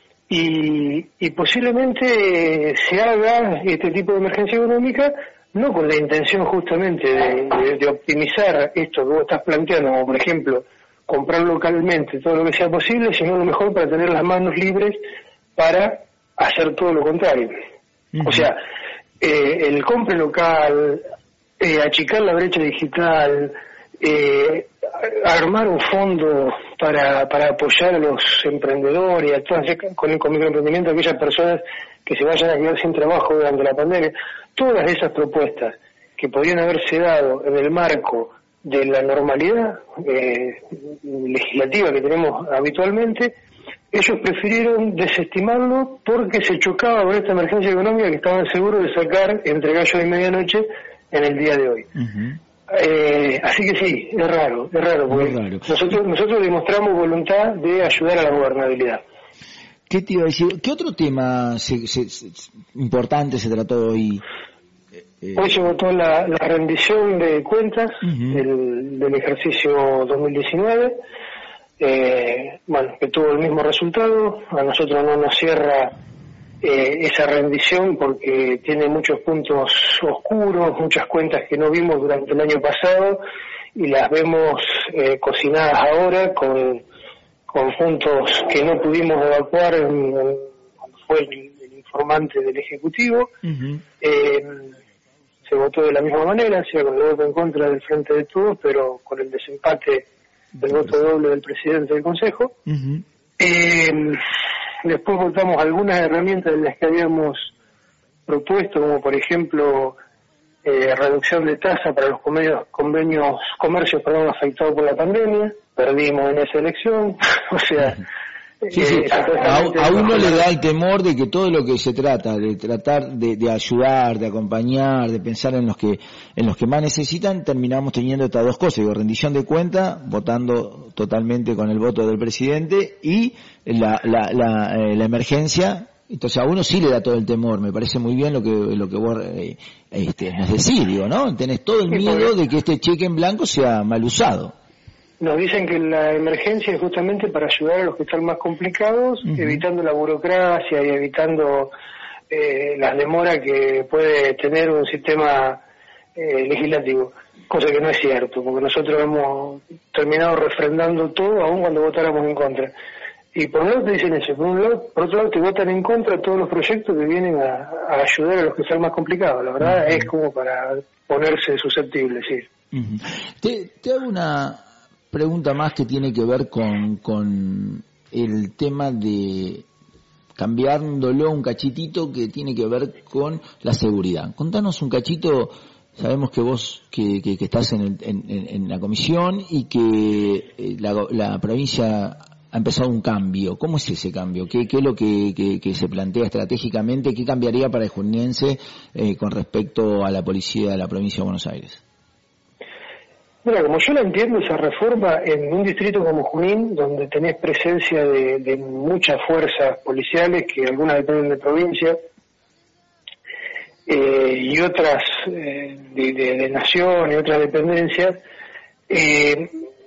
y, y posiblemente se haga este tipo de emergencia económica no con la intención justamente de, de, de optimizar esto que vos estás planteando, como por ejemplo comprar localmente todo lo que sea posible, sino a lo mejor para tener las manos libres para hacer todo lo contrario. Uh-huh. O sea, Eh, el compre local, eh, achicar la brecha digital, eh, armar un fondo para para apoyar a los emprendedores, a todas, con el con microemprendimiento a aquellas personas que se vayan a quedar sin trabajo durante la pandemia, todas esas propuestas que podrían haberse dado en el marco de la normalidad eh, legislativa que tenemos habitualmente, ellos prefirieron desestimarlo porque se chocaba con esta emergencia económica que estaban seguros de sacar entre gallo y medianoche en el día de hoy. Uh-huh. Eh, así que sí, es raro, es raro, porque raro. nosotros nosotros demostramos voluntad de ayudar a la gobernabilidad. ¿Qué te iba a decir? ¿Qué otro tema se, se, se, importante se trató hoy? Eh, hoy se votó la, la rendición de cuentas uh-huh. del, del ejercicio dos mil diecinueve. Eh, bueno, que tuvo el mismo resultado. A nosotros no nos cierra eh, esa rendición porque tiene muchos puntos oscuros, muchas cuentas que no vimos durante el año pasado y las vemos eh, cocinadas ahora con, con puntos que no pudimos evacuar en, en, cuando fue el, el informante del Ejecutivo. Uh-huh. Eh, se votó de la misma manera, o sea, con el voto en contra del Frente de Todos, pero con el desempate del voto doble del presidente del Consejo. Uh-huh. Eh, después votamos algunas herramientas de las que habíamos propuesto, como por ejemplo eh, reducción de tasa para los convenios, convenios comercios perdón, afectados por la pandemia. Perdimos en esa elección. O sea, sí, sí. Eh, a, a uno le da el temor de que todo lo que se trata, de tratar de, de ayudar, de acompañar, de pensar en los que en los que más necesitan, terminamos teniendo estas dos cosas, digo, rendición de cuenta, votando totalmente con el voto del presidente, y la la la, eh, la emergencia. Entonces a uno sí le da todo el temor. Me parece muy bien lo que lo que vos eh, este, nos decís, digo, ¿no? Tenés todo el miedo de que este cheque en blanco sea mal usado. Nos dicen que la emergencia es justamente para ayudar a los que están más complicados, uh-huh. evitando la burocracia y evitando eh, las demoras que puede tener un sistema eh, legislativo, cosa que no es cierto, porque nosotros hemos terminado refrendando todo, aun cuando votáramos en contra. Y por un lado te dicen eso, por un lado, por otro lado te votan en contra todos los proyectos que vienen a, a ayudar a los que están más complicados. La verdad uh-huh. es como para ponerse susceptible, sí. Uh-huh. Te, te hago una pregunta más que tiene que ver con, con el tema de cambiándolo un cachitito que tiene que ver con la seguridad. Contanos un cachito, sabemos que vos que, que, que estás en, el, en, en la comisión y que eh, la, la provincia ha empezado un cambio. ¿Cómo es ese cambio? ¿Qué, qué es lo que, que, que se plantea estratégicamente? ¿Qué cambiaría para el juninense eh, con respecto a la policía de la provincia de Buenos Aires? Bueno, como yo la entiendo, esa reforma en un distrito como Junín, donde tenés presencia de, de muchas fuerzas policiales, que algunas dependen de provincia, eh, y otras eh, de, de, de nación y otras dependencias, eh,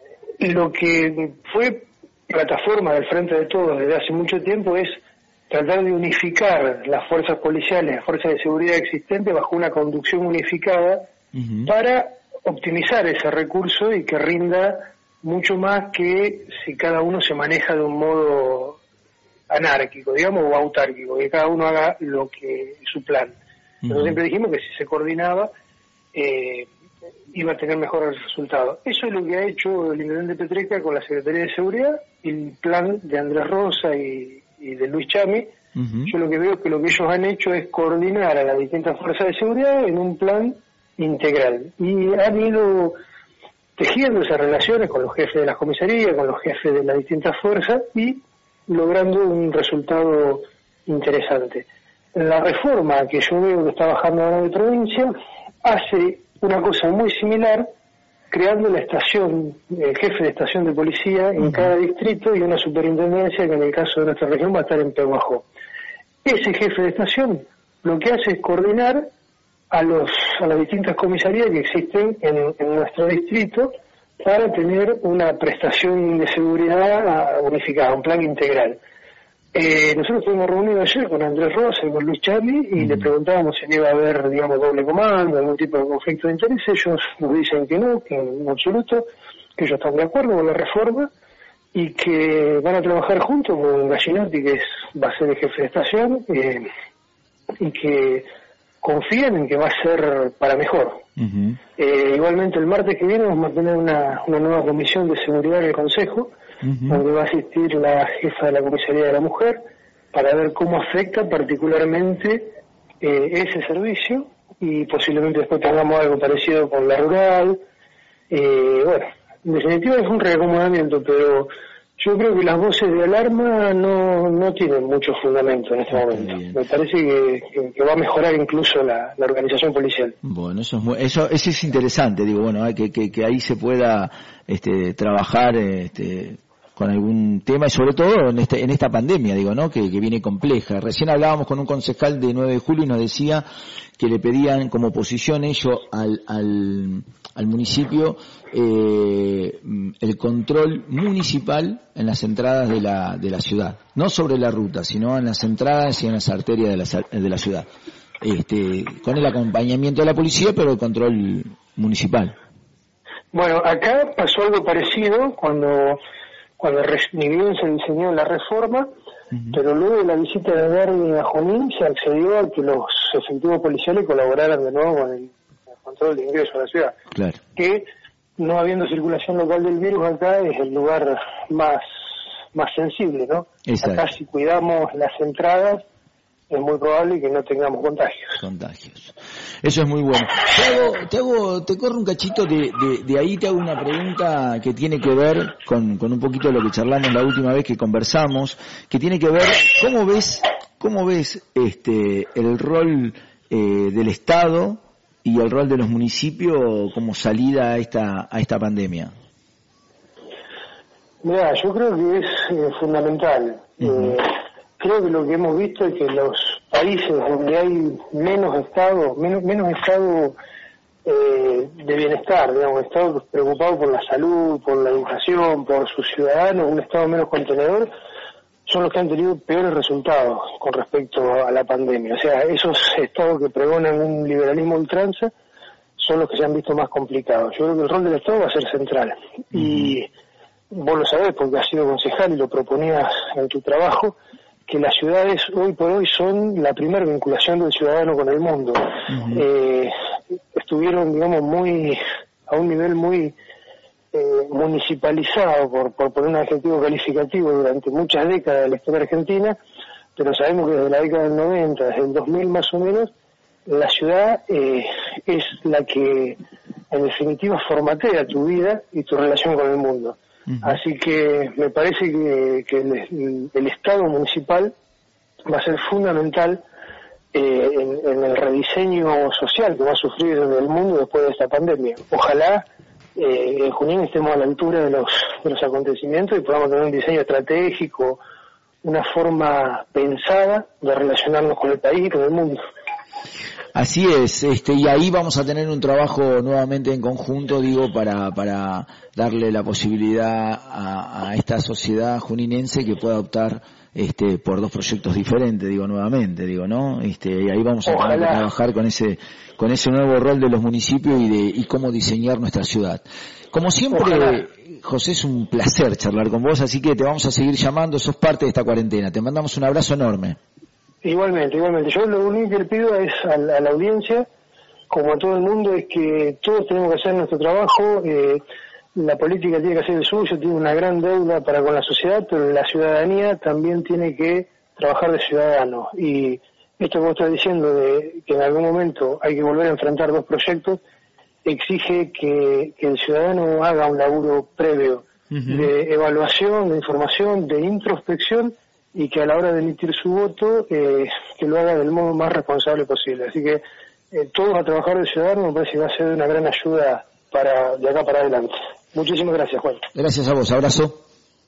lo que fue plataforma del Frente de Todos desde hace mucho tiempo es tratar de unificar las fuerzas policiales, las fuerzas de seguridad existentes bajo una conducción unificada uh-huh. para optimizar ese recurso y que rinda mucho más que si cada uno se maneja de un modo anárquico, digamos, o autárquico, que cada uno haga lo que es su plan. Uh-huh. Pero siempre dijimos que si se coordinaba eh, iba a tener mejores resultados. Eso es lo que ha hecho el intendente Petreca con la Secretaría de Seguridad y el plan de Andrés Rosa y, y de Luis Chami. Uh-huh. Yo lo que veo es que lo que ellos han hecho es coordinar a las distintas fuerzas de seguridad en un plan integral. Y han ido tejiendo esas relaciones con los jefes de las comisarías, con los jefes de las distintas fuerzas y logrando un resultado interesante. La reforma que yo veo que está bajando ahora de provincia hace una cosa muy similar, creando la estación, el jefe de estación de policía en uh-huh. cada distrito y una superintendencia que en el caso de nuestra región va a estar en Pehuajó. Ese jefe de estación lo que hace es coordinar a los a las distintas comisarías que existen en, en nuestro distrito para tener una prestación de seguridad unificada, un plan integral. Eh, nosotros estuvimos reunidos ayer con Andrés Rosa y con Luis Chami y mm. le preguntábamos si iba a haber, digamos, doble comando, algún tipo de conflicto de interés. Ellos nos dicen que no, que en absoluto, que ellos están de acuerdo con la reforma y que van a trabajar juntos con Gallinotti, que es, va a ser el jefe de estación, eh, y que confían en que va a ser para mejor. Uh-huh. Eh, igualmente el martes que viene vamos a tener una, una nueva comisión de seguridad en el Consejo, uh-huh. donde va a asistir la jefa de la Comisaría de la Mujer para ver cómo afecta particularmente eh, ese servicio y posiblemente después tengamos algo parecido con la rural. Eh, bueno, en definitiva es un reacomodamiento, pero yo creo que las voces de alarma no no tienen mucho fundamento en este ah, momento. Me parece que, que, que va a mejorar incluso la, la organización policial. Bueno, eso es muy, eso, eso es interesante, digo, bueno, que, que, que ahí se pueda este, trabajar este, con algún tema y sobre todo en este en esta pandemia, digo, ¿no? Que, que viene compleja. Recién hablábamos con un concejal de nueve de julio y nos decía que le pedían como oposición ellos al al al municipio eh, el control municipal en las entradas de la de la ciudad, no sobre la ruta, sino en las entradas y en las arterias de la de la ciudad, este, con el acompañamiento de la policía, pero el control municipal. Bueno, acá pasó algo parecido cuando cuando ni bien se diseñó la reforma, uh-huh. pero luego de la visita de Darwin a Junín se accedió a que los efectivos policiales colaboraran de nuevo con el control de ingreso a la ciudad. Claro. Que no habiendo circulación local del virus acá es el lugar más más sensible, ¿no? Exacto. Acá si cuidamos las entradas es muy probable que no tengamos contagios. Contagios. Eso es muy bueno. Te hago, te hago, te corro un cachito de, de, de ahí, te hago una pregunta que tiene que ver con, con un poquito de lo que charlamos la última vez que conversamos, que tiene que ver, ¿cómo ves, cómo ves este, el rol eh, del Estado y el rol de los municipios como salida a esta, a esta pandemia? Mira, yo creo que es eh, fundamental. Uh-huh. Eh, creo que lo que hemos visto es que los países donde hay menos estado, menos, menos estado eh, de bienestar, digamos, estado preocupado por la salud, por la educación, por sus ciudadanos, un estado menos contenedor, son los que han tenido peores resultados con respecto a la pandemia. O sea, esos estados que pregonan un liberalismo ultranza son los que se han visto más complicados. Yo creo que el rol del Estado va a ser central. Uh-huh. Y vos lo sabés porque has sido concejal y lo proponías en tu trabajo, que las ciudades hoy por hoy son la primera vinculación del ciudadano con el mundo. Uh-huh. Eh, estuvieron, digamos, muy a un nivel muy eh, municipalizado, por, por poner un adjetivo calificativo, durante muchas décadas de la historia argentina, pero sabemos que desde la década del noventa, desde el dos mil más o menos, la ciudad eh, es la que en definitiva formatea tu vida y tu relación con el mundo. Uh-huh. Así que me parece que, que el, el Estado municipal va a ser fundamental eh, en, en el rediseño social que va a sufrir el mundo después de esta pandemia. Ojalá eh, en Junín estemos a la altura de los, de los acontecimientos y podamos tener un diseño estratégico, una forma pensada de relacionarnos con el país y con el mundo. Así es, este, y ahí vamos a tener un trabajo nuevamente en conjunto, digo, para, para darle la posibilidad a, a esta sociedad juninense que pueda optar este, por dos proyectos diferentes, digo, nuevamente, digo, ¿no? Este, y ahí vamos a tener que trabajar con ese, con ese nuevo rol de los municipios y de, y cómo diseñar nuestra ciudad. Como siempre, Ojalá. José, es un placer charlar con vos, así que te vamos a seguir llamando, sos parte de esta cuarentena. Te mandamos un abrazo enorme. Igualmente, igualmente. Yo lo único que le pido es a la, a la audiencia, como a todo el mundo, es que todos tenemos que hacer nuestro trabajo. Eh, la política tiene que hacer el suyo, tiene una gran deuda para con la sociedad, pero la ciudadanía también tiene que trabajar de ciudadano. Y esto que vos estás diciendo de que en algún momento hay que volver a enfrentar dos proyectos, exige que, que el ciudadano haga un laburo previo uh-huh. de evaluación, de información, de introspección, y que a la hora de emitir su voto, eh, que lo haga del modo más responsable posible. Así que eh, todos a trabajar de ciudadano me parece que va a ser una gran ayuda para de acá para adelante. Muchísimas gracias, Juan. Gracias a vos, abrazo.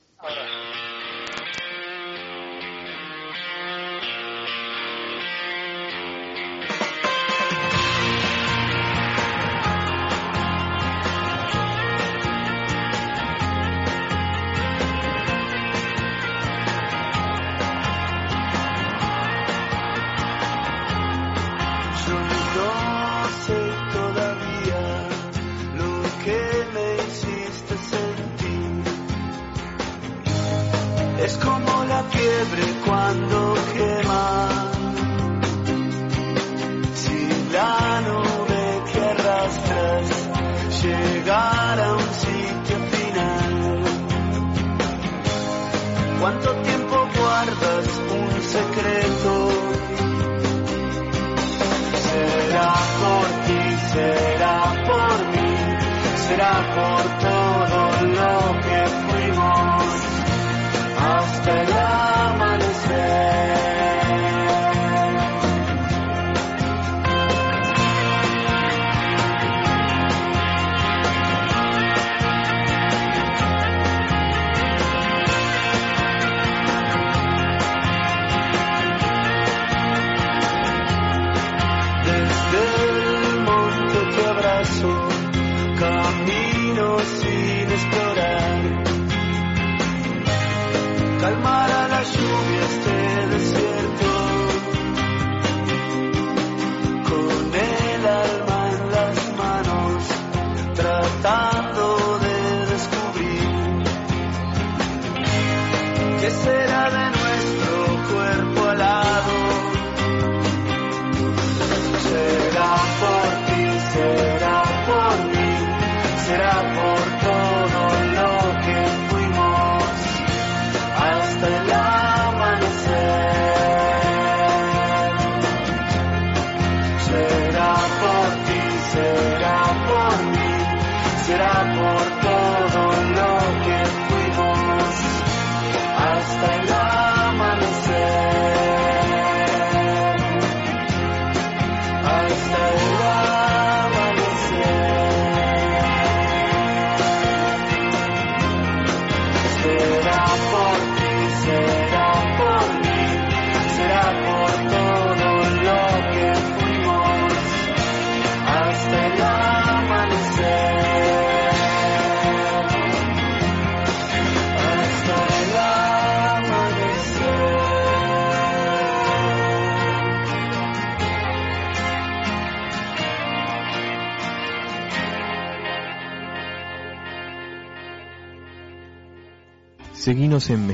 Seguinos en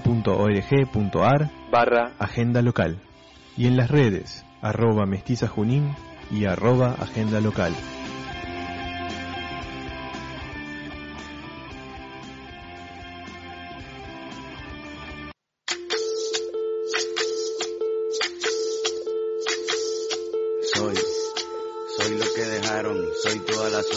mestiza.org.ar barra agenda local y en las redes arroba mestizajunín y arroba agenda local.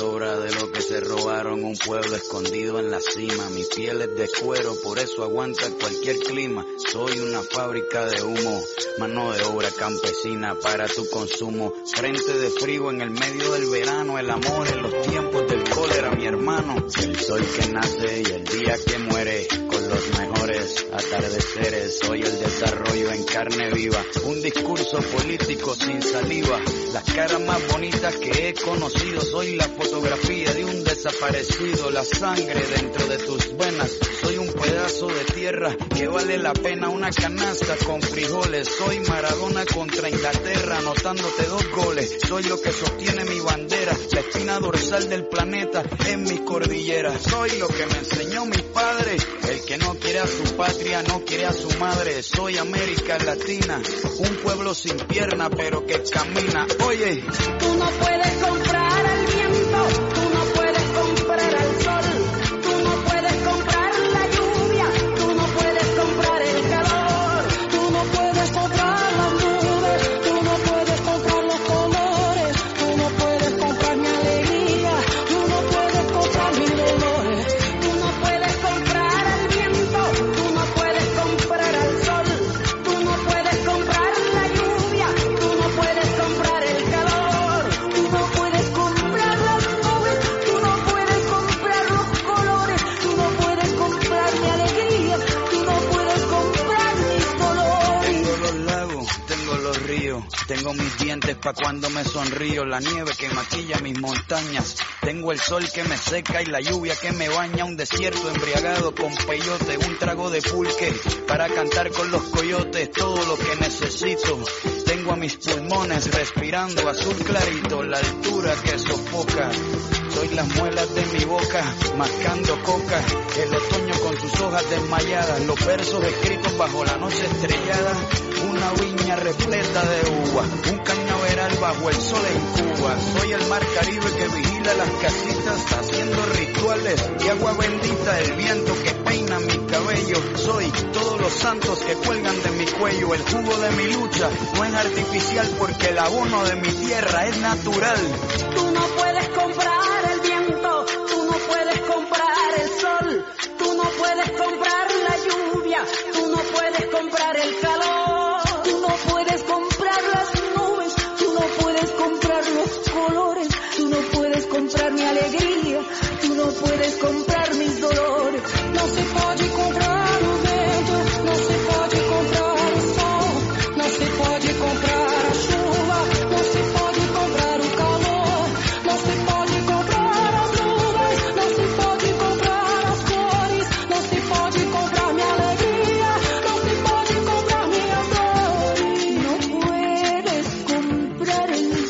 sobra de lo que se robaron, un pueblo escondido en la cima. Mi piel es de cuero, por eso aguanta cualquier clima. Soy una fábrica de humo, mano de obra campesina para tu consumo. Frente de frío en el medio del verano, el amor en los tiempos del cólera, mi hermano. El sol que nace y el día que muere, con los mejores atardeceres. Soy el desarrollo en carne viva, un discurso político sin saliva. Las caras más bonitas que he conocido, soy la fotografía de un desaparecido. La sangre dentro de tus venas, soy un pedazo de tierra que vale la pena una canasta con frijoles. Soy Maradona contra Inglaterra, anotándote dos goles. Soy lo que sostiene mi bandera, la espina dorsal del planeta en mis cordilleras. Soy lo que me enseñó mi padre, el que no quiere a su patria, no quiere a su madre. Soy América Latina, un pueblo sin pierna pero que camina. Oye, tú no puedes comprar al viento, tú no puedes comprar al sol, tú no puedes comprar la lluvia, tú no puedes comprar el calor, tú no puedes comprar las nubes, tú no puedes comprar los colores, tú no puedes comprar mi alegría, tú no puedes comprar mis dolores, tú no puedes comprar al viento, tú no puedes comprar al sol, tú no puedes comprar la lluvia, tú no puedes comprar el calor, tú no puedes comprar las nubes, tú no puedes comprar los colores, tú no puedes comprar mi alegría, tú no puedes comprar mis dolores. tengo los lagos, tengo los ríos, tengo mis dientes pa' cuando me sonrío, la nieve que maquilla mis montañas, tengo el sol que me seca y la lluvia que me baña, un desierto embriagado con peyote, un trago de pulque para cantar con los coyotes, todo lo que necesito. Tengo a mis pulmones respirando azul clarito, la altura que sofoca. Soy las muelas de mi boca, mascando coca, el otoño con sus hojas desmayadas, los versos escritos bajo la noche estrellada, una viña repleta de uva, un cañaveral bajo el sol en Cuba. Soy el mar Caribe que vigila las casitas, haciendo rituales y agua bendita, el viento que peina mi cabello. Soy todos los santos que cuelgan de mi cuello, el jugo de mi lucha no es artificial porque el abono de mi tierra es natural. Tú no puedes comprar el viento, tú no puedes comprar el sol, tú no puedes comprar la lluvia, tú no puedes comprar el calor, tú no puedes comprar las nubes, tú no puedes comprar los colores, tú no puedes comprar mi alegría, tú no puedes comprar mis dolores. No se pode comprar o vento, no se pode comprar o sol, no se pode comprar a chuva, no se pode comprar o calor, no se pode comprar as nuvens, no se pode comprar as cores, no se pode comprar mi alegría, no se pode comprar minhas dores. No puedes comprar el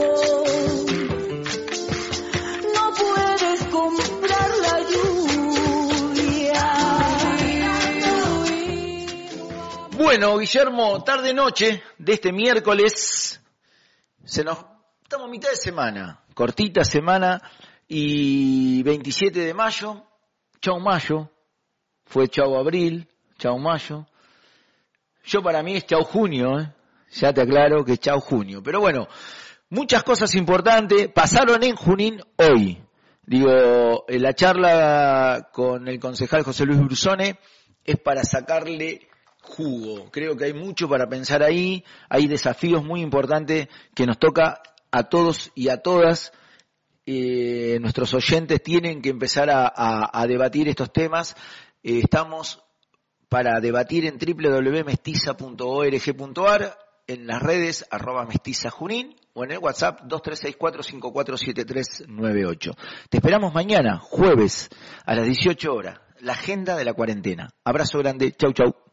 sol, no puedes comprar la lluvia. Bueno, Guillermo, tarde-noche de este miércoles, se nos estamos a mitad de semana, cortita semana, y veintisiete de mayo, chau mayo, fue chau abril, chau mayo, yo para mí es chau junio, ¿eh? Ya te aclaro que es chau junio, pero bueno, muchas cosas importantes pasaron en Junín hoy. Digo, la charla con el concejal José Luis Brusone es para sacarle jugo. Creo que hay mucho para pensar ahí, hay desafíos muy importantes que nos toca a todos y a todas. Eh, nuestros oyentes tienen que empezar a, a, a debatir estos temas. Eh, estamos para debatir en doble u doble u doble u punto mestiza punto org punto ar, en las redes arroba mestiza junín o en el WhatsApp dos tres seis cuatro cinco cuatro siete tres nueve ocho. Te esperamos mañana, jueves, a las dieciocho horas. La agenda de la cuarentena. Abrazo grande. Chau, chau.